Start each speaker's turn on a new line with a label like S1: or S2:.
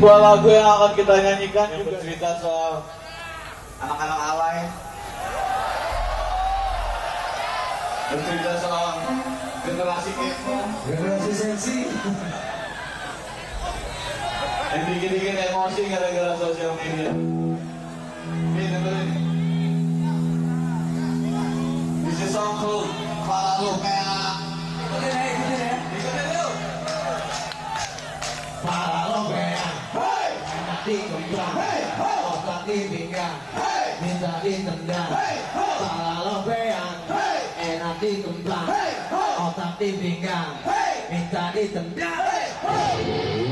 S1: Sebuah lagu yang akan kita nyanyikan yang bercerita soal anak-anak alay, bercerita soal generasi kepo,
S2: generasi sensi,
S1: yang dikit-dikit emosi gara-gara sosial media. Ini dengerin. This is song called Paralopea. Ikutin yuk.
S2: Paralopea, hey, enak dikembang, hey, otak dipinggang, hey, minta ditendang, hey, Paralopea, hey, enak dikembang, hey, otak dipinggang, hey, minta ditendang, hey.